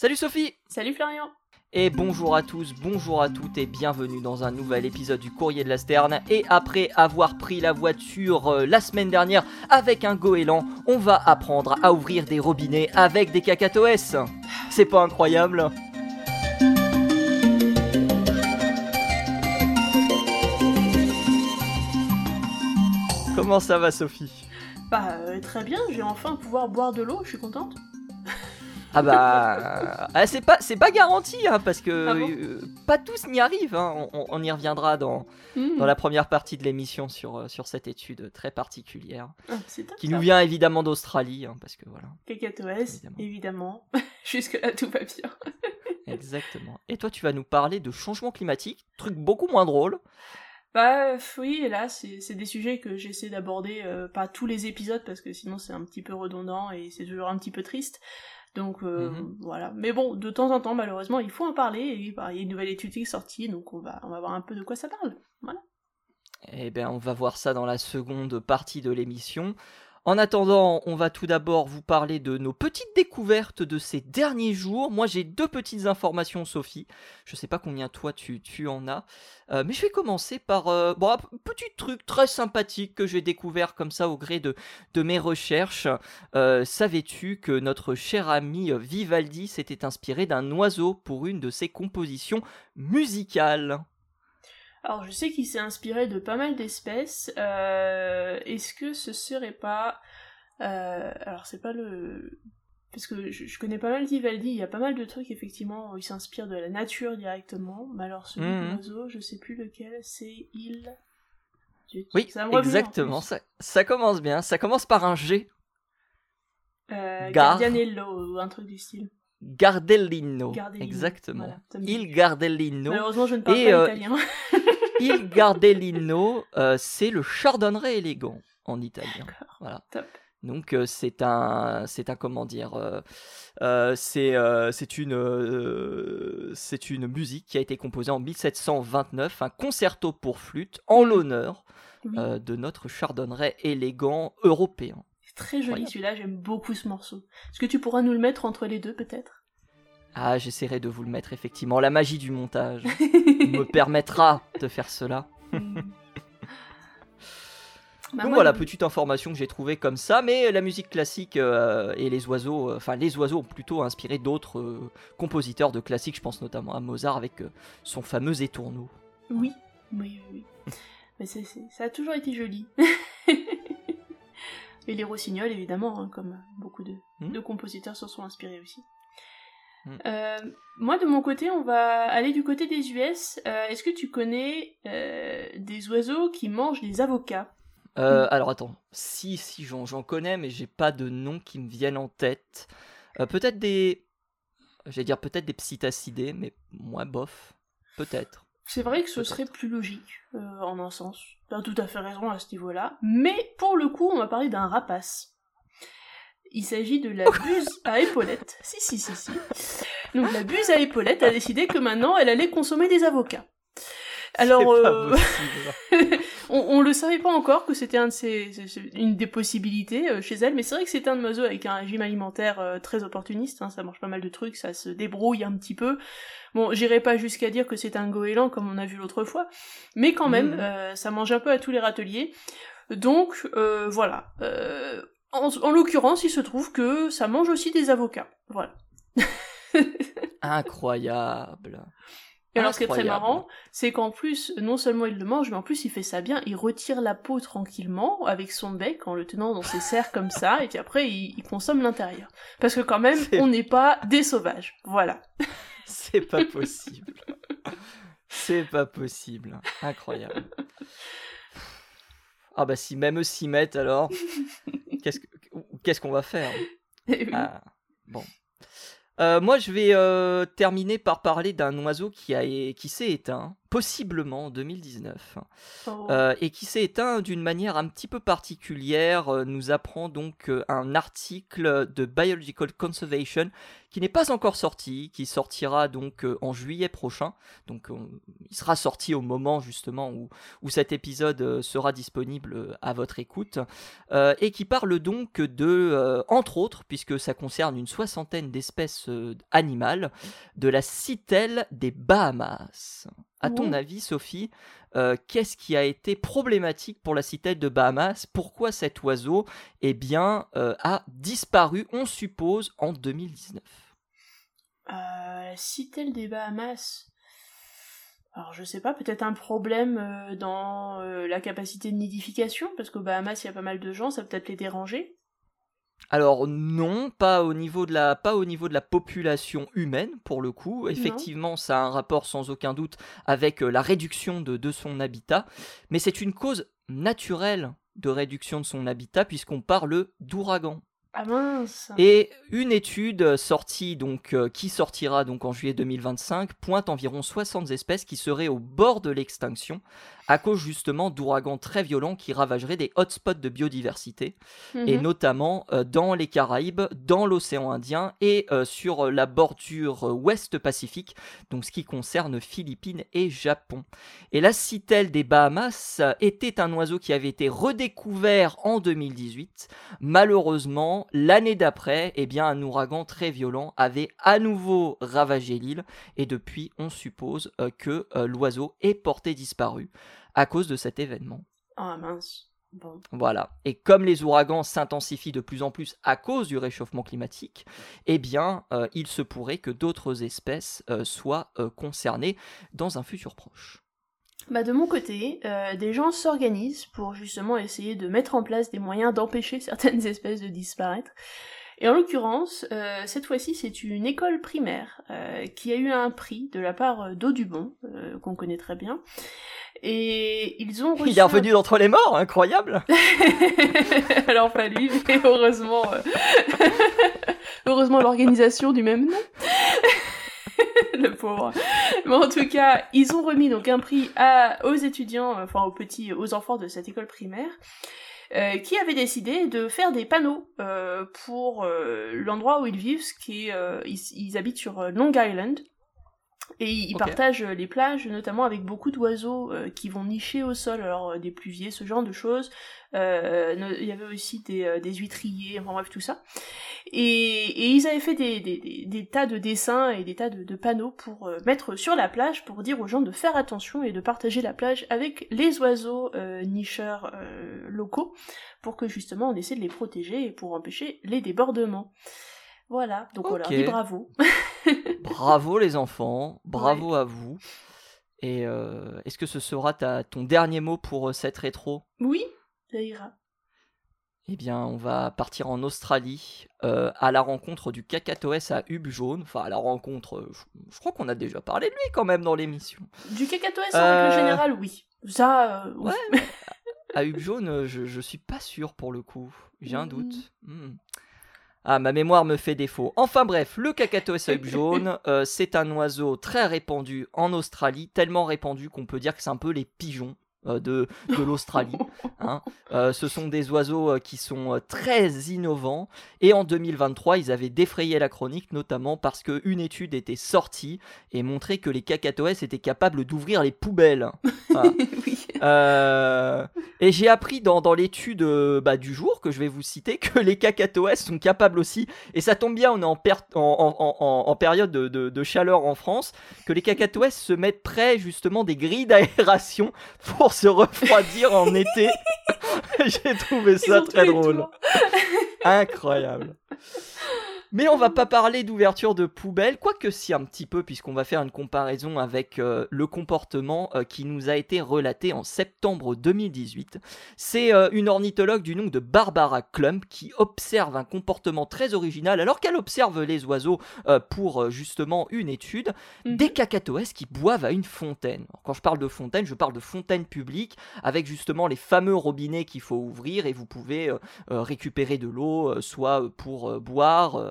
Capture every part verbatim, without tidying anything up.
Salut Sophie. Salut Florian. Et bonjour à tous, bonjour à toutes et bienvenue dans un nouvel épisode du Courrier de la Sterne. Et après avoir pris la voiture euh, la semaine dernière avec un goéland, on va apprendre à ouvrir des robinets avec des cacatoès. C'est pas incroyable ? Comment ça va Sophie ? Bah euh, très bien, j'ai enfin pouvoir boire de l'eau, je suis contente. Ah bah, ah, c'est pas c'est pas garanti hein, parce que Ah bon euh, pas tous n'y arrivent. Hein. On, on y reviendra dans Mmh. dans la première partie de l'émission sur euh, sur cette étude très particulière Ah, c'est top, qui ça. nous vient évidemment d'Australie hein, parce que voilà. Cacatoès, Évidemment. évidemment. Jusque là tout va bien. Exactement. Et toi, tu vas nous parler de changement climatique, truc beaucoup moins drôle. Bah oui, et là c'est c'est des sujets que j'essaie d'aborder, euh, pas tous les épisodes parce que sinon c'est un petit peu redondant et c'est toujours un petit peu triste. Donc euh, Mhm. voilà. Mais bon, de temps en temps, malheureusement, il faut en parler et bah, il y a une nouvelle étude qui est sortie, donc on va on va voir un peu de quoi ça parle. Voilà. Eh bien, on va voir ça dans la seconde partie de l'émission. En attendant, on va tout d'abord vous parler de nos petites découvertes de ces derniers jours. Moi, j'ai deux petites informations, Sophie. Je sais pas combien toi tu, tu en as. Euh, mais je vais commencer par euh, bon, un p- petit truc très sympathique que j'ai découvert comme ça au gré de, de mes recherches. Euh, savais-tu que notre cher ami euh, Vivaldi s'était inspiré d'un oiseau pour une de ses compositions musicales ? Alors je sais qu'il s'est inspiré de pas mal d'espèces. Euh, est-ce que ce serait pas... euh, alors c'est pas le... Parce que je, je connais pas mal Vivaldi, il y a pas mal de trucs effectivement où il s'inspire de la nature directement. Mais alors celui de Mhm. l'oiseau, je sais plus lequel, c'est il... Zut, Oui, ça va me revenir, en exactement. plus. Ça, ça commence bien. Ça commence par un G. Euh, Gar. Gardianello ou un truc du style. Gardellino, Gardellino, exactement. voilà, ça me dit. Il Gardellino. Malheureusement je ne parle Et pas euh, italien. Il Gardellino, euh, c'est le chardonneret élégant en italien. D'accord, Voilà. top. Donc euh, c'est un, c'est un comment dire, euh, euh, c'est euh, c'est une, euh, c'est une musique qui a été composée en mille sept cent vingt-neuf, un concerto pour flûte en Mm. l'honneur Oui. euh, de notre chardonneret élégant européen. C'est très joli Incroyable. celui-là, j'aime beaucoup ce morceau. Est-ce que tu pourras nous le mettre entre les deux peut-être? Ah, j'essaierai de vous le mettre effectivement. La magie du montage me permettra de faire cela. Mm. Bah, Donc moi, voilà, de- petite information que j'ai trouvée comme ça, mais la musique classique euh, et les oiseaux, euh, enfin les oiseaux ont plutôt inspiré d'autres euh, compositeurs de classiques, je pense notamment à Mozart avec euh, son fameux étourneau. Oui, oui, oui. oui. Mais c'est, c'est- ça a toujours été joli. Et les rossignols, évidemment, hein, comme beaucoup de, Mm. de compositeurs s'en sont inspirés aussi. Mm. Euh, moi, de mon côté, on va aller du côté des U S. Euh, est-ce que tu connais euh, des oiseaux qui mangent des avocats? Euh, Mm. alors attends, si, si, j'en, j'en connais, mais j'ai pas de noms qui me viennent en tête. Euh, peut-être des... J'allais dire peut-être des psittacidés, mais moi, bof. Peut-être. C'est vrai que ce Peut-être. serait plus logique, euh, en un sens. Tu as tout à fait raison à ce niveau-là. Mais pour le coup, on va parler d'un rapace. Il s'agit de la buse à épaulettes. Si, si, si, si. Donc la buse à épaulettes a décidé que maintenant, elle allait consommer des avocats. Alors, C'est pas euh, possible. on, on le savait pas encore que c'était un de ces, c'est- c'est une des possibilités euh, chez elle, mais c'est vrai que c'est un oiseau avec un régime alimentaire euh, très opportuniste, hein, ça mange pas mal de trucs, ça se débrouille un petit peu. Bon, j'irai pas jusqu'à dire que c'est un goéland comme on a vu l'autre fois, mais quand même, Mhm. euh, ça mange un peu à tous les râteliers. Donc, euh, voilà. Euh, en, en l'occurrence, il se trouve que ça mange aussi des avocats. Voilà. Incroyable. Et alors, ce qui est très Incroyable. marrant, c'est qu'en plus, non seulement il le mange, mais en plus il fait ça bien, il retire la peau tranquillement, avec son bec, en le tenant dans ses serres comme ça, et puis après, il, il consomme l'intérieur. Parce que quand même, C'est- on n'est pas des sauvages. Voilà. C'est pas possible. C'est pas possible. Incroyable. Ah bah si même eux s'y mettent alors, qu'est-ce que- qu'est-ce qu'on va faire ? Et oui. Ah, bon. Euh, moi je vais euh, terminer par parler d'un oiseau qui, a, qui s'est éteint possiblement en deux mille dix-neuf, Oh. euh, et qui s'est éteint d'une manière un petit peu particulière, euh, nous apprend donc euh, un article de Biological Conservation qui n'est pas encore sorti, qui sortira donc euh, en juillet prochain, donc euh, il sera sorti au moment justement où, où cet épisode euh, sera disponible euh, à votre écoute, euh, et qui parle donc de, euh, entre autres, puisque ça concerne une soixantaine d'espèces euh, animales, de la citelle des Bahamas. À ton Ouh. avis, Sophie, euh, qu'est-ce qui a été problématique pour la citelle de Bahamas? Pourquoi cet oiseau eh bien, euh, a disparu, on suppose, en deux mille dix-neuf? Euh, la citelle des Bahamas. Alors je sais pas, peut-être un problème euh, dans euh, la capacité de nidification, parce qu'aux Bahamas il y a pas mal de gens, ça peut peut-être les déranger. Alors non, pas au niveau de la, pas au niveau de la population humaine pour le coup. Non. Effectivement, ça a un rapport sans aucun doute avec euh, la réduction de, de son habitat, mais c'est une cause naturelle de réduction de son habitat puisqu'on parle d'ouragan. Ah mince. Et une étude sortie donc, euh, qui sortira donc en juillet deux mille vingt-cinq pointe environ soixante espèces qui seraient au bord de l'extinction à cause justement d'ouragans très violents qui ravageraient des hotspots de biodiversité, Mhm. et notamment euh, dans les Caraïbes, dans l'océan Indien et euh, sur euh, la bordure euh, ouest Pacifique, donc ce qui concerne Philippines et Japon. Et la citelle des Bahamas euh, était un oiseau qui avait été redécouvert en deux mille dix-huit. Malheureusement, l'année d'après, eh bien, un ouragan très violent avait à nouveau ravagé l'île, et depuis, on suppose euh, que euh, l'oiseau est porté disparu à cause de cet événement. Ah mince. Bon. Voilà. Et comme les ouragans s'intensifient de plus en plus à cause du réchauffement climatique, eh bien, euh, il se pourrait que d'autres espèces euh, soient euh, concernées dans un futur proche. Bah de mon côté, euh, des gens s'organisent pour justement essayer de mettre en place des moyens d'empêcher certaines espèces de disparaître. Et en l'occurrence, euh, cette fois-ci, c'est une école primaire euh, qui a eu un prix de la part d'Audubon, euh, qu'on connaît très bien. Et ils ont reçu... Il est revenu d'entre les morts, incroyable. Alors pas lui, mais heureusement... Euh... heureusement l'organisation du même nom. Le pauvre. Mais en tout cas, ils ont remis donc un prix à, aux étudiants, enfin aux petits, aux enfants de cette école primaire, euh, qui avaient décidé de faire des panneaux euh, pour euh, l'endroit où ils vivent, ce qui est, euh, ils, ils habitent sur Long Island. Et ils Ok. partagent les plages, notamment avec beaucoup d'oiseaux euh, qui vont nicher au sol, alors euh, des pluviers, ce genre de choses. Euh, ne- il y avait aussi des, euh, des huîtriers, enfin bref, tout ça. Et, et ils avaient fait des, des, des, des tas de dessins et des tas de, de panneaux pour euh, mettre sur la plage, pour dire aux gens de faire attention et de partager la plage avec les oiseaux euh, nicheurs euh, locaux, pour que justement on essaie de les protéger et pour empêcher les débordements. Voilà, donc on leur Ok. dit bravo. Bravo les enfants, bravo à vous. Et euh, est-ce que ce sera ta, ton dernier mot pour euh, cette rétro? Oui, ça ira. Eh bien, on va partir en Australie euh, à la rencontre du Cacatoès à Hub jaune. Enfin, à la rencontre, euh, je, je crois qu'on a déjà parlé de lui quand même dans l'émission. Du cacatoès en Euh, règle générale, oui. Ça, euh, oui. Ouais, à Hub jaune, euh, je, je suis pas sûr pour le coup. J'ai un Mhm. doute. Hmm. Ah, ma mémoire me fait défaut. Enfin bref, le Cacatoès à Hub jaune, euh, c'est un oiseau très répandu en Australie, tellement répandu qu'on peut dire que c'est un peu les pigeons euh, de, de l'Australie. Hein. Euh, ce sont des oiseaux euh, qui sont euh, très innovants, et en deux mille vingt-trois, ils avaient défrayé la chronique, notamment parce qu'une étude était sortie et montrait que les cacatoès étaient capables d'ouvrir les poubelles. Voilà. Oui. Euh, et j'ai appris dans, dans l'étude euh, bah, du jour que je vais vous citer que les cacatoès sont capables aussi, et ça tombe bien, on est en, per- en, en- en- en période de, de- de chaleur en France, que les cacatoès se mettent près justement des grilles d'aération pour se refroidir en été. J'ai trouvé Ils ça ont très tous les drôle. tours. Incroyable. Mais on va pas parler d'ouverture de poubelle, quoique si un petit peu, puisqu'on va faire une comparaison avec euh, le comportement euh, qui nous a été relaté en septembre deux mille dix-huit. C'est euh, une ornithologue du nom de Barbara Klump qui observe un comportement très original, alors qu'elle observe les oiseaux euh, pour euh, justement une étude, Mhm. des cacatoès qui boivent à une fontaine. Alors, quand je parle de fontaine, je parle de fontaine publique, avec justement les fameux robinets qu'il faut ouvrir, et vous pouvez euh, euh, récupérer de l'eau, euh, soit pour euh, boire, euh,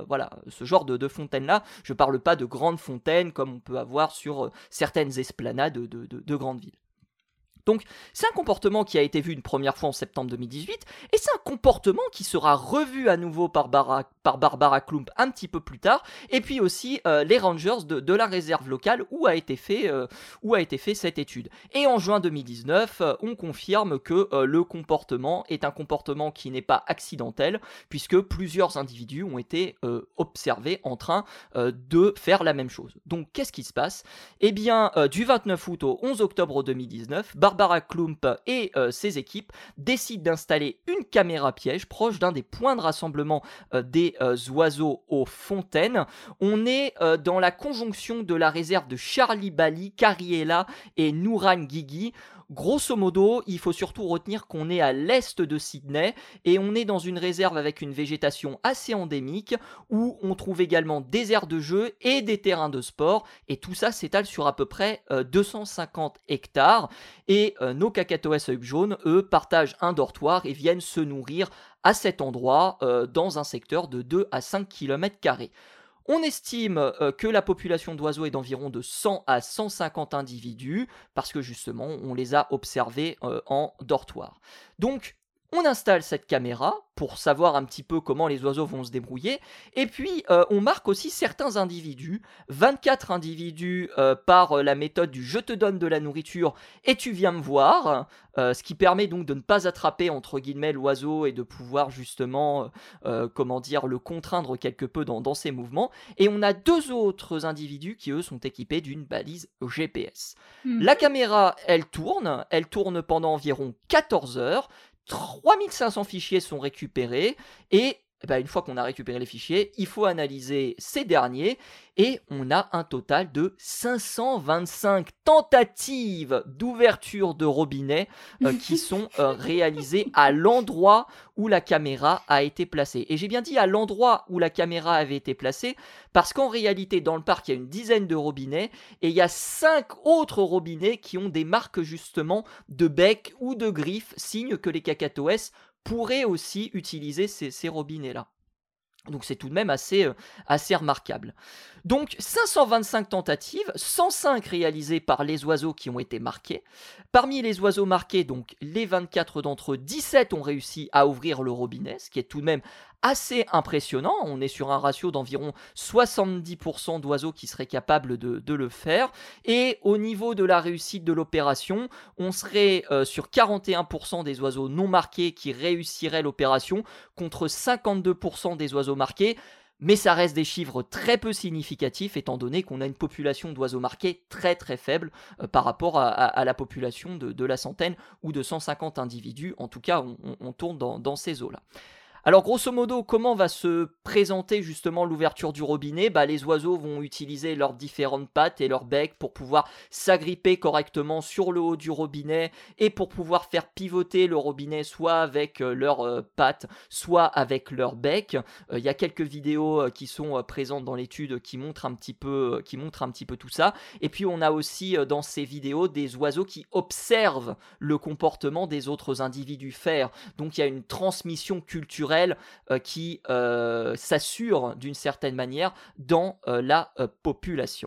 voilà, ce genre de, de fontaines-là. Je parle pas de grandes fontaines comme on peut avoir sur euh, certaines esplanades de, de, de, de grandes villes. Donc c'est un comportement qui a été vu une première fois en septembre deux mille dix-huit, et c'est un comportement qui sera revu à nouveau par, Bara, par Barbara Klump un petit peu plus tard, et puis aussi euh, les Rangers de, de la réserve locale où a, été fait, euh, où a été fait cette étude. Et en juin deux mille dix-neuf, euh, on confirme que euh, le comportement est un comportement qui n'est pas accidentel, puisque plusieurs individus ont été euh, observés en train euh, de faire la même chose. Donc qu'est-ce qui se passe ? Eh bien, euh, du vingt-neuf août au onze octobre deux mille dix-neuf, Barbara Klump et euh, ses équipes décident d'installer une caméra piège proche d'un des points de rassemblement euh, des euh, oiseaux aux fontaines. On est euh, dans la conjonction de la réserve de Charlie Bali, Kariela et Nourangigi. Grosso modo, il faut surtout retenir qu'on est à l'est de Sydney et on est dans une réserve avec une végétation assez endémique où on trouve également des aires de jeu et des terrains de sport, et tout ça s'étale sur à peu près euh, deux cent cinquante hectares, et euh, nos cacatoès à huppe jaune, eux, partagent un dortoir et viennent se nourrir à cet endroit euh, dans un secteur de deux à cinq kilomètres carrés. On estime euh, que la population d'oiseaux est d'environ de cent à cent cinquante individus, parce que justement, on les a observés euh, en dortoir. Donc, on installe cette caméra pour savoir un petit peu comment les oiseaux vont se débrouiller, et puis euh, on marque aussi certains individus, vingt-quatre individus euh, par euh, la méthode du je te donne de la nourriture et tu viens me voir, euh, ce qui permet donc de ne pas attraper entre guillemets l'oiseau et de pouvoir justement, euh, euh, comment dire, le contraindre quelque peu dans, dans ses mouvements, et on a deux autres individus qui eux sont équipés d'une balise G P S. Mmh. La caméra, elle tourne, elle tourne pendant environ quatorze heures, trois mille cinq cents fichiers sont récupérés, et eh ben, une fois qu'on a récupéré les fichiers, il faut analyser ces derniers, et on a un total de cinq cent vingt-cinq tentatives d'ouverture de robinet euh, qui sont euh, réalisées à l'endroit où la caméra a été placée. Et j'ai bien dit à l'endroit où la caméra avait été placée, parce qu'en réalité, dans le parc, il y a une dizaine de robinets, et il y a cinq autres robinets qui ont des marques justement de bec ou de griffes, signe que les cacatoès pourraient aussi utiliser ces, ces robinets-là. Donc c'est tout de même assez, euh, assez remarquable. Donc cinq cent vingt-cinq tentatives, cent cinq réalisées par les oiseaux qui ont été marqués. Parmi les oiseaux marqués, donc les vingt-quatre d'entre eux, dix-sept ont réussi à ouvrir le robinet, ce qui est tout de même assez impressionnant. On est sur un ratio d'environ soixante-dix pour cent d'oiseaux qui seraient capables de, de le faire. Et au niveau de la réussite de l'opération, on serait euh, sur quarante et un pour cent des oiseaux non marqués qui réussiraient l'opération, contre cinquante-deux pour cent des oiseaux marqués. Mais ça reste des chiffres très peu significatifs, étant donné qu'on a une population d'oiseaux marqués très très faible euh, par rapport à, à, à la population de, de la centaine ou de cent cinquante individus. En tout cas, on, on, on tourne dans, dans ces eaux-là. Alors grosso modo, comment va se présenter justement l'ouverture du robinet ? Bah, les oiseaux vont utiliser leurs différentes pattes et leurs becs pour pouvoir s'agripper correctement sur le haut du robinet et pour pouvoir faire pivoter le robinet soit avec euh, leurs euh, pattes, soit avec leurs becs. Il euh, y a quelques vidéos euh, qui sont euh, présentes dans l'étude qui montrent un petit peu, euh, qui montrent un petit peu tout ça. Et puis on a aussi euh, dans ces vidéos des oiseaux qui observent le comportement des autres individus faire. Donc il y a une transmission culturelle Euh, qui euh, s'assure d'une certaine manière dans euh, la euh, population.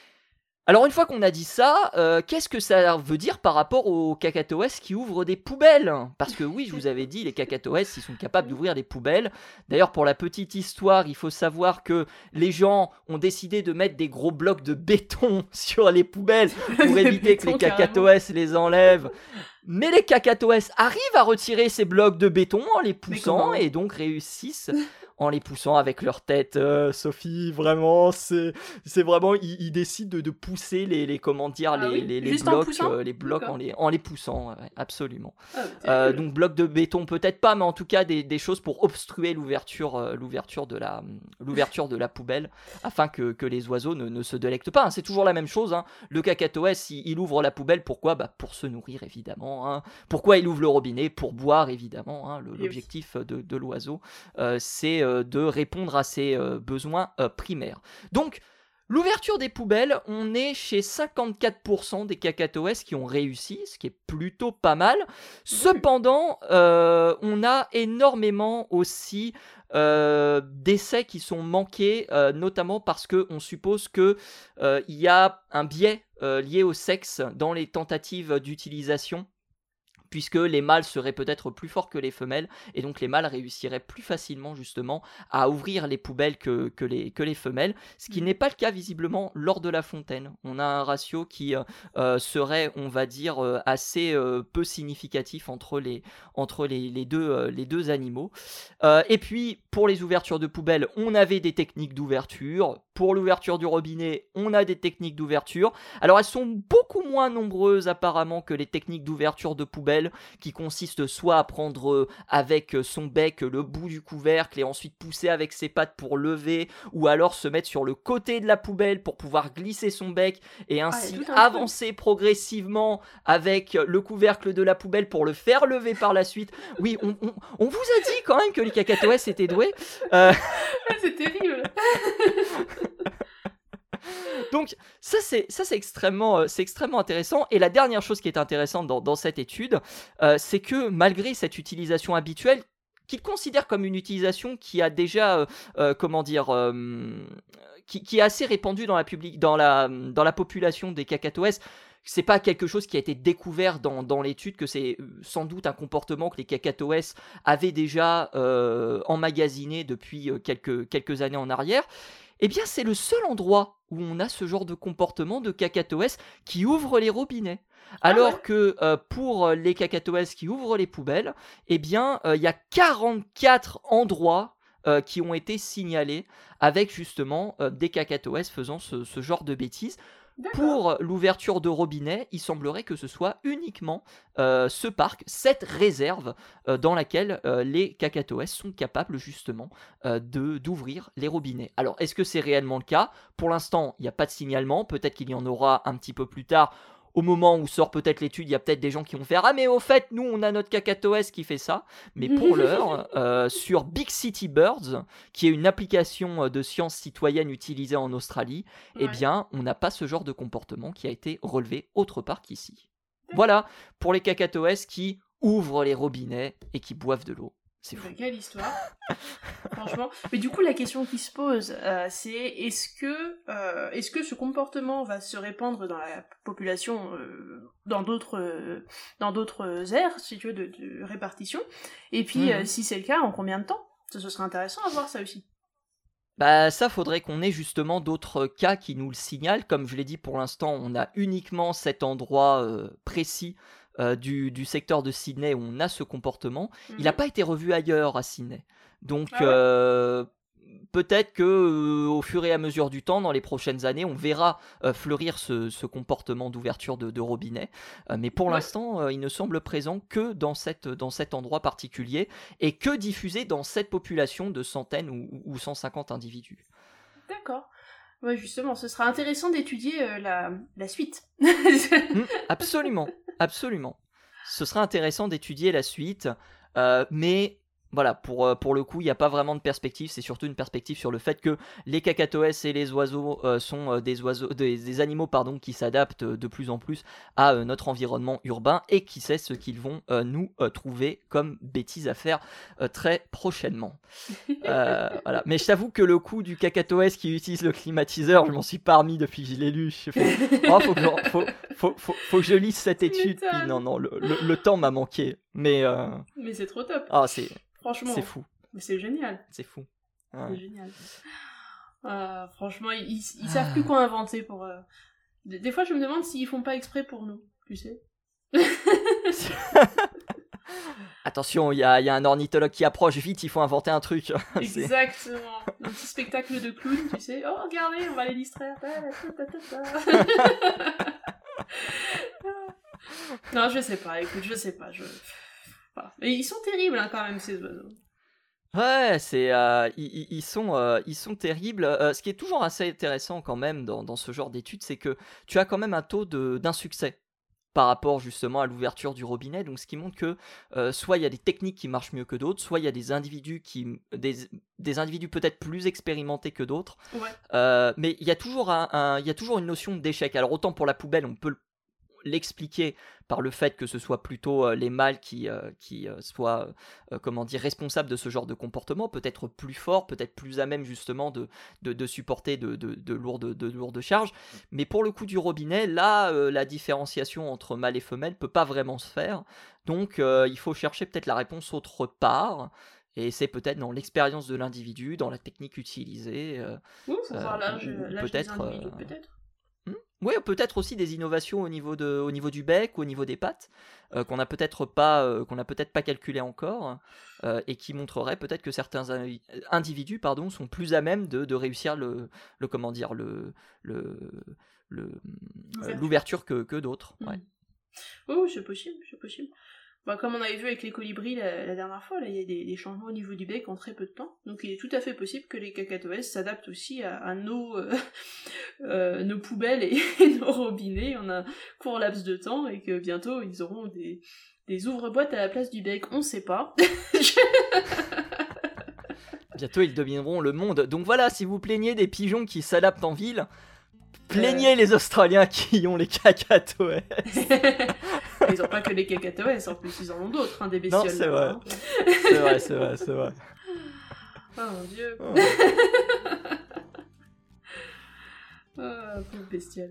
Alors une fois qu'on a dit ça, euh, qu'est-ce que ça veut dire par rapport aux cacatoès qui ouvrent des poubelles ? Parce que oui, je vous avais dit, les cacatoès, ils sont capables d'ouvrir des poubelles. D'ailleurs, pour la petite histoire, il faut savoir que les gens ont décidé de mettre des gros blocs de béton sur les poubelles pour éviter béton, que les cacatoès les enlèvent. Mais les cacatoès arrivent à retirer ces blocs de béton en les poussant et donc réussissent en les poussant avec leur tête. Euh, Sophie, vraiment, c'est, c'est vraiment, ils, ils décident de, de pousser les, les, comment dire, ah, les, oui. les, les blocs, euh, les blocs en les, en les poussant, ouais, absolument. Ah, euh, donc blocs de béton peut-être pas, mais en tout cas des, des choses pour obstruer l'ouverture, euh, l'ouverture de la, l'ouverture de la poubelle, afin que, que les oiseaux ne, ne se délectent pas. Hein. C'est toujours la même chose. Hein. Le cacatoès, il, il ouvre la poubelle, pourquoi ? Bah, pour se nourrir évidemment. Hein. Pourquoi il ouvre le robinet ? Pour boire évidemment. Hein. Le, l'objectif oui. de, de l'oiseau, euh, c'est de répondre à ses euh, besoins euh, primaires. Donc, l'ouverture des poubelles, on est chez cinquante-quatre pour cent des cacatoès qui ont réussi, ce qui est plutôt pas mal. Cependant, euh, on a énormément aussi euh, d'essais qui sont manqués, euh, notamment parce qu'on suppose qu'il euh, y a un biais euh, lié au sexe dans les tentatives d'utilisation, puisque les mâles seraient peut-être plus forts que les femelles, et donc les mâles réussiraient plus facilement justement à ouvrir les poubelles que, que, les, que les femelles, ce qui mmh. n'est pas le cas visiblement lors de la fontaine. On a un ratio qui euh, serait, on va dire, euh, assez euh, peu significatif entre les, entre les, les, deux, euh, les deux animaux. Euh, et puis, pour les ouvertures de poubelles, on avait des techniques d'ouverture. Pour l'ouverture du robinet, on a des techniques d'ouverture. Alors, elles sont beaucoup moins nombreuses apparemment que les techniques d'ouverture de poubelles, qui consiste soit à prendre avec son bec le bout du couvercle et ensuite pousser avec ses pattes pour lever, ou alors se mettre sur le côté de la poubelle pour pouvoir glisser son bec et ainsi ah, avancer progressivement avec le couvercle de la poubelle pour le faire lever par la suite. Oui, on, on, on vous a dit quand même que les cacatoès étaient doués. Euh... C'est terrible. Donc ça c'est, ça, c'est, extrêmement, euh, c'est extrêmement intéressant. Et la dernière chose qui est intéressante dans, dans cette étude, euh, c'est que malgré cette utilisation habituelle, qu'ils considèrent comme une utilisation qui a déjà, euh, euh, comment dire, euh, qui, qui est assez répandue dans la, public, dans la, dans la population des cacatoès, c'est pas quelque chose qui a été découvert dans, dans l'étude, que c'est sans doute un comportement que les cacatoès avaient déjà euh, emmagasiné depuis quelques, quelques années en arrière. Eh bien, c'est le seul endroit où on a ce genre de comportement de cacatoès qui ouvre les robinets. Alors ah ouais. que euh, pour les cacatoès qui ouvrent les poubelles, eh bien, il euh, y a quarante-quatre endroits euh, qui ont été signalés avec justement euh, des cacatoès faisant ce, ce genre de bêtises. D'accord. Pour l'ouverture de robinet, il semblerait que ce soit uniquement euh, ce parc, cette réserve euh, dans laquelle euh, les cacatoès sont capables justement euh, de, d'ouvrir les robinets. Alors, est-ce que c'est réellement le cas ? Pour l'instant, il n'y a pas de signalement. Peut-être qu'il y en aura un petit peu plus tard. Au moment où sort peut-être l'étude, il y a peut-être des gens qui vont faire « Ah mais au fait, nous on a notre cacatoès qui fait ça ». Mais pour l'heure, euh, sur Big City Birds, qui est une application de sciences citoyennes utilisée en Australie, ouais. eh bien on n'a pas ce genre de comportement qui a été relevé autre part qu'ici. Voilà, pour les cacatoès qui ouvrent les robinets et qui boivent de l'eau. C'est fou. Quelle histoire. Franchement. Mais du coup, la question qui se pose, euh, c'est est-ce que, euh, est-ce que ce comportement va se répandre dans la population, euh, dans d'autres, euh, dans d'autres aires, si tu veux, de, de répartition. Et puis, mmh. euh, si c'est le cas, en combien de temps ? Ça, ce serait intéressant à voir ça aussi. Bah ça, faudrait qu'on ait justement d'autres cas qui nous le signalent. Comme je l'ai dit, pour l'instant, on a uniquement cet endroit euh, précis euh, du, du secteur de Sydney où on a ce comportement. Mmh. Il n'a pas été revu ailleurs à Sydney. Donc ah ouais. euh, peut-être que euh, au fur et à mesure du temps, dans les prochaines années, on verra euh, fleurir ce, ce comportement d'ouverture de, de robinet. Euh, mais pour ouais. l'instant, euh, il ne semble présent que dans, cette, dans cet endroit particulier et que diffusé dans cette population de centaines ou, ou cent cinquante individus. D'accord. Ouais, justement, ce sera intéressant d'étudier euh, la, la suite. mmh, absolument, absolument. Ce sera intéressant d'étudier la suite, euh, mais... Voilà, pour, pour le coup, il n'y a pas vraiment de perspective, c'est surtout une perspective sur le fait que les cacatoès et les oiseaux euh, sont euh, des, oiseaux, des, des animaux pardon, qui s'adaptent de plus en plus à euh, notre environnement urbain et qui sait ce qu'ils vont euh, nous euh, trouver comme bêtises à faire euh, très prochainement. Euh, voilà. Mais je t'avoue que le coup du cacatoès qui utilise le climatiseur, je m'en suis pas remis depuis que je l'ai lu. Je fais, oh, faut, que je, faut, faut, faut, faut que je lise cette étude. Puis non, non, le, le, le temps m'a manqué. Mais, euh... mais c'est trop top. Ah, c'est... Franchement, c'est fou. Mais c'est génial. C'est fou. Ouais. C'est génial. Euh, franchement, ils, ils, ils savent plus quoi inventer pour. Euh... Des, des fois, je me demande s'ils font pas exprès pour nous, tu sais. Attention, il y a, y a un ornithologue qui approche, vite, il faut inventer un truc. Exactement. Un petit spectacle de clown, tu sais. Oh, regardez, on va les distraire. Non, je sais pas, écoute, je sais pas. Je... Mais ils sont terribles hein, quand même ces oiseaux. Ouais, c'est euh, ils, ils sont euh, ils sont terribles. Euh, ce qui est toujours assez intéressant quand même dans, dans ce genre d'études, c'est que tu as quand même un taux de, d'insuccès par rapport justement à l'ouverture du robinet. Donc ce qui montre que euh, soit il y a des techniques qui marchent mieux que d'autres, soit il y a des individus qui des, des individus peut-être plus expérimentés que d'autres. Ouais. Euh, mais il y a toujours un, un il y a toujours une notion d'échec. Alors autant pour la poubelle, on peut le l'expliquer par le fait que ce soit plutôt euh, les mâles qui, euh, qui euh, soient euh, comment dire, responsables de ce genre de comportement, peut-être plus forts, peut-être plus à même justement de, de, de supporter de, de, de, lourdes, de lourdes charges. Mais pour le coup du robinet, là, euh, la différenciation entre mâle et femelle peut pas vraiment se faire. Donc euh, il faut chercher peut-être la réponse autre part. Et c'est peut-être dans l'expérience de l'individu, dans la technique utilisée. Euh, Oui, il faut euh, voir l'âge, ou- ou l'âge des peut-être. individus, euh, peut-être. Hmm. Oui, peut-être aussi des innovations au niveau, de, au niveau du bec ou au niveau des pattes, euh, qu'on n'a peut-être pas, euh, qu'on n'a peut-être pas calculé encore, euh, et qui montreraient peut-être que certains in- individus pardon, sont plus à même de, de réussir le, le, comment dire, le, le, le, euh, L'ouverture. l'ouverture que, que d'autres. Mm. Ouais. Oui, oui, c'est possible, c'est possible. Bah, comme on avait vu avec les colibris la, la dernière fois, là, il y a des, des changements au niveau du bec en très peu de temps. Donc il est tout à fait possible que les cacatoès s'adaptent aussi à, à nos, euh, euh, nos poubelles et, et nos robinets en un court laps de temps, et que bientôt ils auront des, des ouvre-boîtes à la place du bec. On sait pas. Bientôt, ils domineront le monde. Donc voilà, si vous plaignez des pigeons qui s'adaptent en ville, plaignez euh... les Australiens qui ont les cacatoès. Ils ont pas que les cacatoès, en plus ils en ont d'autres, hein, des bestioles. Non, c'est vrai. Hein. C'est vrai, c'est vrai, c'est vrai. Oh mon dieu. Oh, oh pauvre bestiole.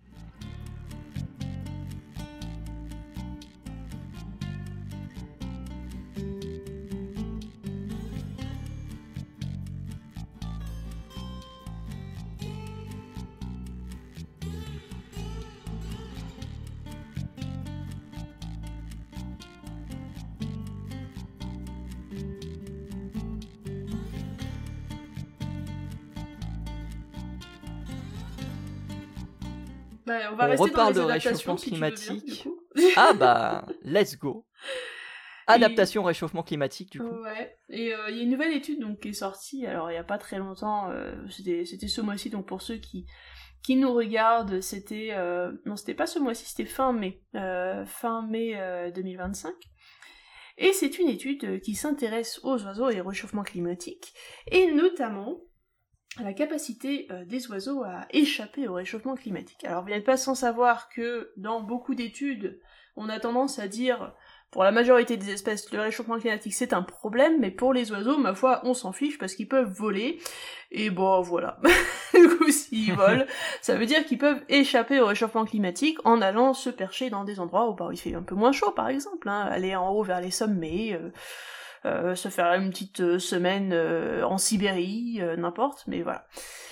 Bah, on va on rester reparle dans de les réchauffement si climatique. Tu veux bien, du coup. Ah bah, let's go. Adaptation au réchauffement climatique, du coup. Ouais, et il euh, y a une nouvelle étude donc, qui est sortie, alors il n'y a pas très longtemps, euh, c'était, c'était ce mois-ci, donc pour ceux qui, qui nous regardent, c'était... Euh, non, c'était pas ce mois-ci, c'était fin mai, euh, fin mai euh, deux mille vingt-cinq. Et c'est une étude qui s'intéresse aux oiseaux et au réchauffement climatique, et notamment à la capacité euh, des oiseaux à échapper au réchauffement climatique. Alors vous n'êtes pas sans savoir que dans beaucoup d'études, on a tendance à dire... Pour la majorité des espèces, le réchauffement climatique c'est un problème, mais pour les oiseaux, ma foi, on s'en fiche parce qu'ils peuvent voler, et bon voilà. Du coup, s'ils volent, ça veut dire qu'ils peuvent échapper au réchauffement climatique en allant se percher dans des endroits où bah, il fait un peu moins chaud, par exemple, hein, aller en haut vers les sommets, euh, euh, se faire une petite euh, semaine euh, en Sibérie, euh, n'importe, mais voilà.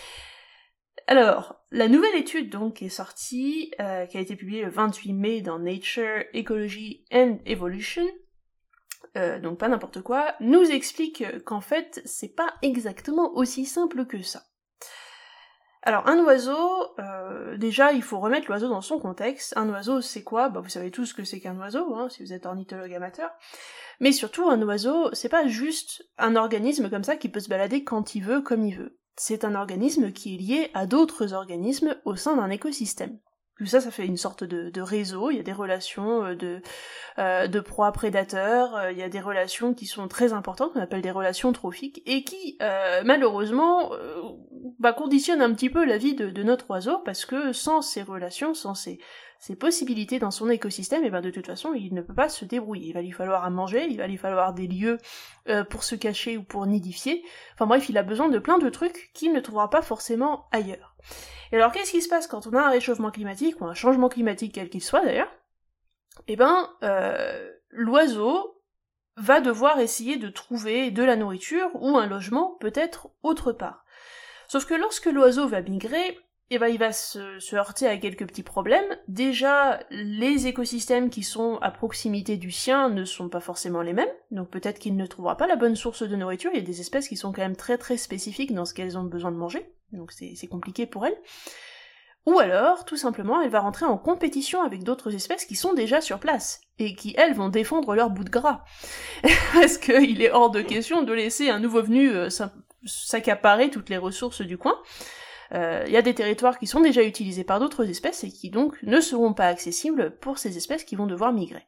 Alors, la nouvelle étude donc est sortie, euh, qui a été publiée le vingt-huit mai dans Nature, Ecology and Evolution, euh, donc pas n'importe quoi, nous explique qu'en fait, c'est pas exactement aussi simple que ça. Alors, un oiseau, euh, déjà, il faut remettre l'oiseau dans son contexte. Un oiseau, c'est quoi? Bah, vous savez tous ce que c'est qu'un oiseau, hein, si vous êtes ornithologue amateur. Mais surtout, un oiseau, c'est pas juste un organisme comme ça qui peut se balader quand il veut, comme il veut. C'est un organisme qui est lié à d'autres organismes au sein d'un écosystème. Tout ça, ça fait une sorte de, de réseau, il y a des relations de, euh, de proies-prédateurs, euh, il y a des relations qui sont très importantes, qu'on appelle des relations trophiques, et qui, euh, malheureusement, euh, bah, conditionnent un petit peu la vie de, de notre oiseau, parce que sans ces relations, sans ces, ces possibilités dans son écosystème, et ben de toute façon, il ne peut pas se débrouiller. Il va lui falloir à manger, il va lui falloir des lieux euh, pour se cacher ou pour nidifier, enfin bref, il a besoin de plein de trucs qu'il ne trouvera pas forcément ailleurs. Et alors qu'est-ce qui se passe quand on a un réchauffement climatique, ou un changement climatique quel qu'il soit d'ailleurs? Eh ben, euh, l'oiseau va devoir essayer de trouver de la nourriture ou un logement peut-être autre part. Sauf que lorsque l'oiseau va migrer, eh ben, il va se, se heurter à quelques petits problèmes. Déjà, les écosystèmes qui sont à proximité du sien ne sont pas forcément les mêmes, donc peut-être qu'il ne trouvera pas la bonne source de nourriture, il y a des espèces qui sont quand même très très spécifiques dans ce qu'elles ont besoin de manger, donc c'est, c'est compliqué pour elles. Ou alors, tout simplement, elle va rentrer en compétition avec d'autres espèces qui sont déjà sur place, et qui, elles, vont défendre leur bout de gras. Parce qu'il est hors de question de laisser un nouveau venu euh, s'accaparer toutes les ressources du coin. Il euh, y a des territoires qui sont déjà utilisés par d'autres espèces, et qui donc ne seront pas accessibles pour ces espèces qui vont devoir migrer.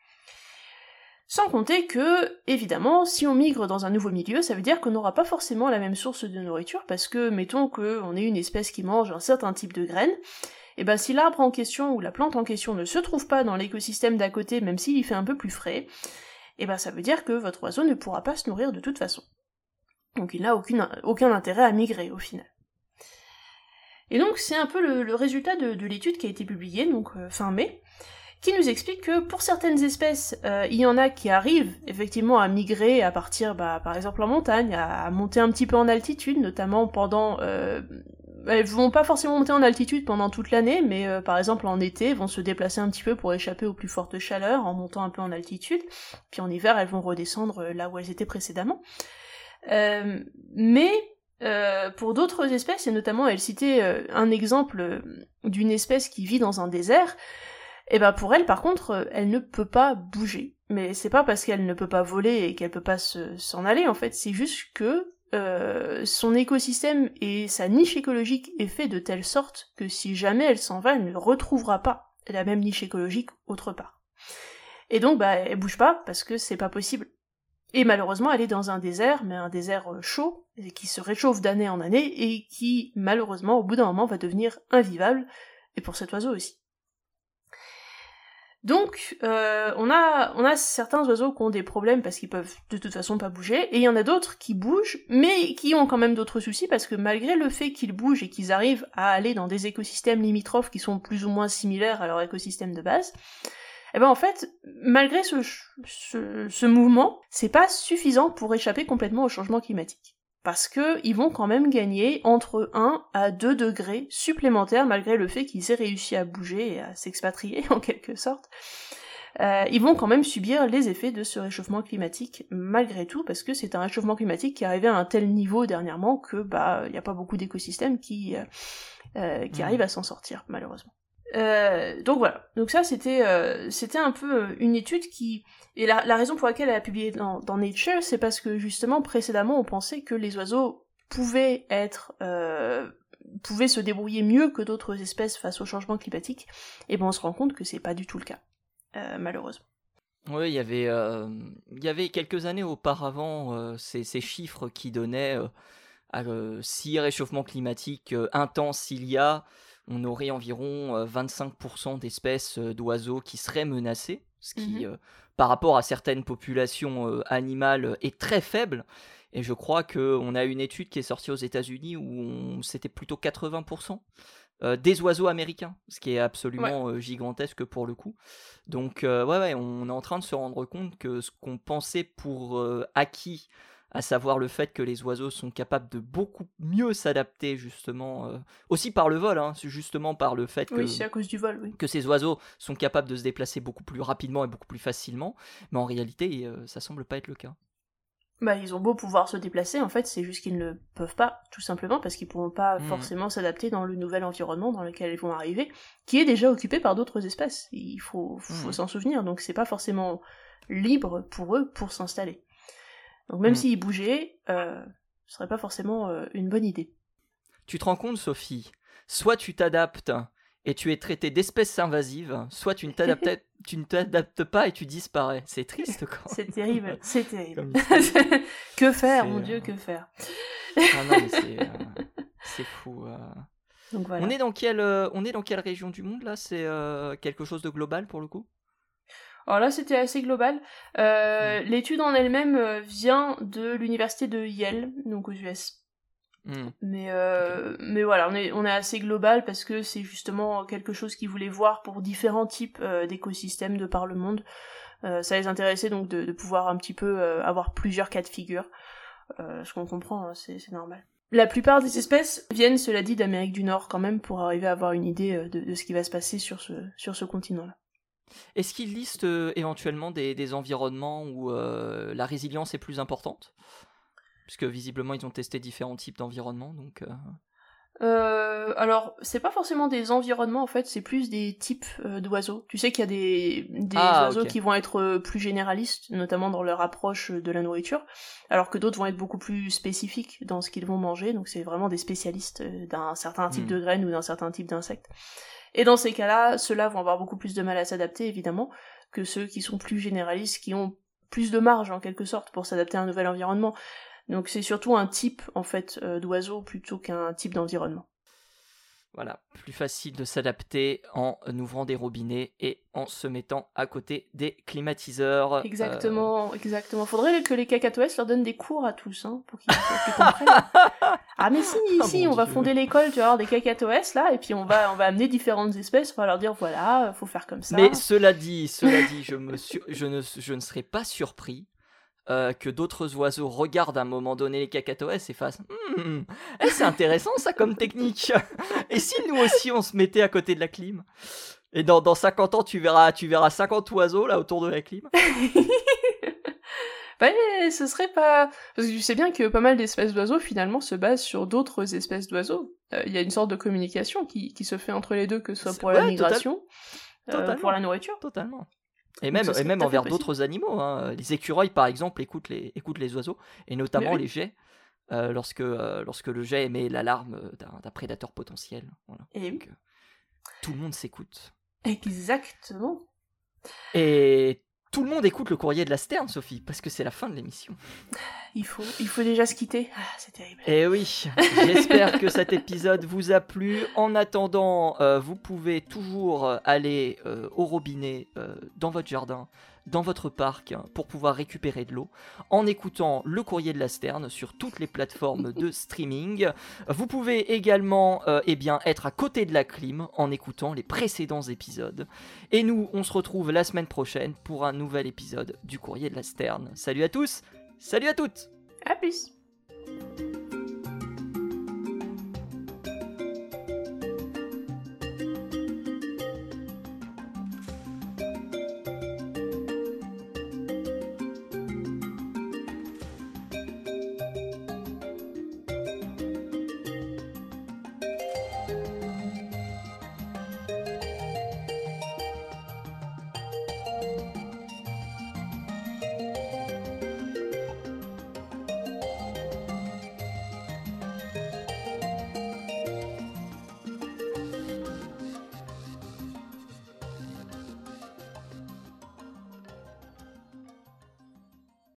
Sans compter que, évidemment, si on migre dans un nouveau milieu, ça veut dire qu'on n'aura pas forcément la même source de nourriture, parce que, mettons qu'on ait une espèce qui mange un certain type de graines, et ben si l'arbre en question ou la plante en question ne se trouve pas dans l'écosystème d'à côté, même s'il y fait un peu plus frais, et ben ça veut dire que votre oiseau ne pourra pas se nourrir de toute façon. Donc il n'a aucune, aucun intérêt à migrer au final. Et donc c'est un peu le, le résultat de, de l'étude qui a été publiée, donc euh, fin mai, qui nous explique que pour certaines espèces, euh, il y en a qui arrivent effectivement à migrer, à partir bah, par exemple en montagne, à, à monter un petit peu en altitude, notamment pendant... Euh, elles vont pas forcément monter en altitude pendant toute l'année, mais euh, par exemple en été, elles vont se déplacer un petit peu pour échapper aux plus fortes chaleurs, en montant un peu en altitude, puis en hiver elles vont redescendre là où elles étaient précédemment. Euh, mais... Euh, pour d'autres espèces, et notamment elle citait euh, un exemple euh, d'une espèce qui vit dans un désert, et ben pour elle par contre, euh, elle ne peut pas bouger. Mais c'est pas parce qu'elle ne peut pas voler et qu'elle peut pas se, s'en aller, en fait, c'est juste que euh, son écosystème et sa niche écologique est fait de telle sorte que si jamais elle s'en va, elle ne retrouvera pas la même niche écologique autre part. Et donc bah elle bouge pas parce que c'est pas possible. Et malheureusement, elle est dans un désert, mais un désert chaud, qui se réchauffe d'année en année, et qui, malheureusement, au bout d'un moment, va devenir invivable, et pour cet oiseau aussi. Donc, euh, on a, on a certains oiseaux qui ont des problèmes parce qu'ils peuvent de toute façon pas bouger, et il y en a d'autres qui bougent, mais qui ont quand même d'autres soucis, parce que malgré le fait qu'ils bougent et qu'ils arrivent à aller dans des écosystèmes limitrophes qui sont plus ou moins similaires à leur écosystème de base, eh ben en fait, malgré ce, ce, ce mouvement, c'est pas suffisant pour échapper complètement au changement climatique. Parce que ils vont quand même gagner entre un à deux degrés supplémentaires malgré le fait qu'ils aient réussi à bouger et à s'expatrier en quelque sorte. Euh, ils vont quand même subir les effets de ce réchauffement climatique malgré tout, parce que c'est un réchauffement climatique qui est arrivé à un tel niveau dernièrement que bah il y a pas beaucoup d'écosystèmes qui, euh, euh, qui mmh. arrivent à s'en sortir malheureusement. Euh, donc voilà, donc ça c'était euh, c'était un peu une étude qui... Et la, la raison pour laquelle elle a publié dans, dans Nature, c'est parce que justement précédemment on pensait que les oiseaux pouvaient être... Euh, pouvaient se débrouiller mieux que d'autres espèces face au changement climatique, et ben on se rend compte que c'est pas du tout le cas, euh, malheureusement. Oui, il y avait, euh, il y avait quelques années auparavant euh, ces, ces chiffres qui donnaient euh, euh, si réchauffement climatique euh, intense il y a, on aurait environ euh, vingt-cinq pour cent d'espèces euh, d'oiseaux qui seraient menacées, ce qui, mm-hmm. euh, par rapport à certaines populations euh, animales, est très faible. Et je crois qu'on a une étude qui est sortie aux États-Unis où on, c'était plutôt quatre-vingts pour cent euh, des oiseaux américains, ce qui est absolument ouais. euh, gigantesque pour le coup. Donc, euh, ouais, ouais, on est en train de se rendre compte que ce qu'on pensait pour euh, acquis, à savoir le fait que les oiseaux sont capables de beaucoup mieux s'adapter, justement, euh, aussi par le vol, hein, justement par le fait que, oui, c'est à cause du vol, oui. que ces oiseaux sont capables de se déplacer beaucoup plus rapidement et beaucoup plus facilement, mais en réalité, euh, ça semble pas être le cas. Bah, ils ont beau pouvoir se déplacer, en fait, c'est juste qu'ils ne peuvent pas, tout simplement, parce qu'ils pourront pas mmh. forcément s'adapter dans le nouvel environnement dans lequel ils vont arriver, qui est déjà occupé par d'autres espèces. Il faut, faut mmh. s'en souvenir, donc c'est pas forcément libre pour eux pour s'installer. Donc même mmh. s'ils bougeaient, euh, ce serait pas forcément euh, une bonne idée. Tu te rends compte, Sophie, soit tu t'adaptes et tu es traité d'espèce invasive, soit tu ne t'adaptes, tu ne t'adaptes pas et tu disparais. C'est triste, quoi. C'est terrible, c'est terrible. Que faire, c'est, mon Dieu, euh... que faire. Ah non, mais c'est, euh, c'est fou. Euh... Donc voilà. On est dans quelle, euh, on est dans quelle région du monde, là ? C'est euh, quelque chose de global, pour le coup ? Alors là, c'était assez global. Euh, mmh. L'étude en elle-même vient de l'université de Yale, donc aux U S. Mmh. Mais, euh, okay. mais voilà, on est, on est assez global parce que c'est justement quelque chose qu'ils voulaient voir pour différents types euh, d'écosystèmes de par le monde. Euh, ça les intéressait donc de, de pouvoir un petit peu euh, avoir plusieurs cas de figure. Euh, ce qu'on comprend, hein, c'est, c'est normal. La plupart des espèces viennent, cela dit, d'Amérique du Nord quand même pour arriver à avoir une idée de, de ce qui va se passer sur ce, sur ce continent-là. Est-ce qu'ils listent euh, éventuellement des, des environnements où euh, la résilience est plus importante ? Puisque visiblement ils ont testé différents types d'environnements, donc... Euh... Euh, alors, c'est pas forcément des environnements en fait, c'est plus des types euh, d'oiseaux. Tu sais qu'il y a des, des ah, oiseaux okay. qui vont être plus généralistes, notamment dans leur approche de la nourriture, alors que d'autres vont être beaucoup plus spécifiques dans ce qu'ils vont manger, donc c'est vraiment des spécialistes d'un certain type mmh. de graines ou d'un certain type d'insectes. Et dans ces cas-là, ceux-là vont avoir beaucoup plus de mal à s'adapter, évidemment, que ceux qui sont plus généralistes, qui ont plus de marge, en quelque sorte, pour s'adapter à un nouvel environnement. Donc c'est surtout un type, en fait, euh, d'oiseau plutôt qu'un type d'environnement. Voilà, plus facile de s'adapter en ouvrant des robinets et en se mettant à côté des climatiseurs. Exactement, euh... exactement. Faudrait que les cacatoès leur donnent des cours à tous, hein, pour qu'ils, qu'ils comprennent. Ah mais si, Ah, si, on Dieu. va fonder l'école, tu vas avoir des cacatoès là, et puis on va, on va amener différentes espèces, on va leur dire voilà, faut faire comme ça. Mais cela dit, cela dit, je, me sur... je, ne, je ne serais pas surpris Euh, que d'autres oiseaux regardent à un moment donné les cacatoès et fassent hmm, eh, c'est intéressant ça comme technique. Et si nous aussi on se mettait à côté de la clim? Et dans, dans cinquante ans tu verras, tu verras cinquante oiseaux là autour de la clim. Bah, ce serait pas... Parce que tu sais bien que pas mal d'espèces d'oiseaux finalement se basent sur d'autres espèces d'oiseaux. Il euh, y a une sorte de communication qui, qui se fait entre les deux, que ce soit pour ouais, la migration, total... euh, pour la nourriture. Totalement. Et même, et même envers d'autres animaux. Hein. Les écureuils, par exemple, écoutent les, écoutent les oiseaux, et notamment oui. les geais, euh, lorsque, euh, lorsque le get émet l'alarme d'un, d'un prédateur potentiel. Voilà. Et Donc, euh, tout le monde s'écoute. Exactement. Et tout le monde écoute le courrier de la Sterne, Sophie, parce que c'est la fin de l'émission. Il faut, il faut déjà se quitter. Ah, c'est terrible. Et oui, j'espère que cet épisode vous a plu. En attendant, euh, vous pouvez toujours aller euh, au robinet euh, dans votre jardin, dans votre parc, hein, pour pouvoir récupérer de l'eau, en écoutant le courrier de la Sterne sur toutes les plateformes de streaming. Vous pouvez également euh, eh bien, être à côté de la clim en écoutant les précédents épisodes. Et nous, on se retrouve la semaine prochaine pour un nouvel épisode du courrier de la Sterne. Salut à tous! Salut à toutes! À plus!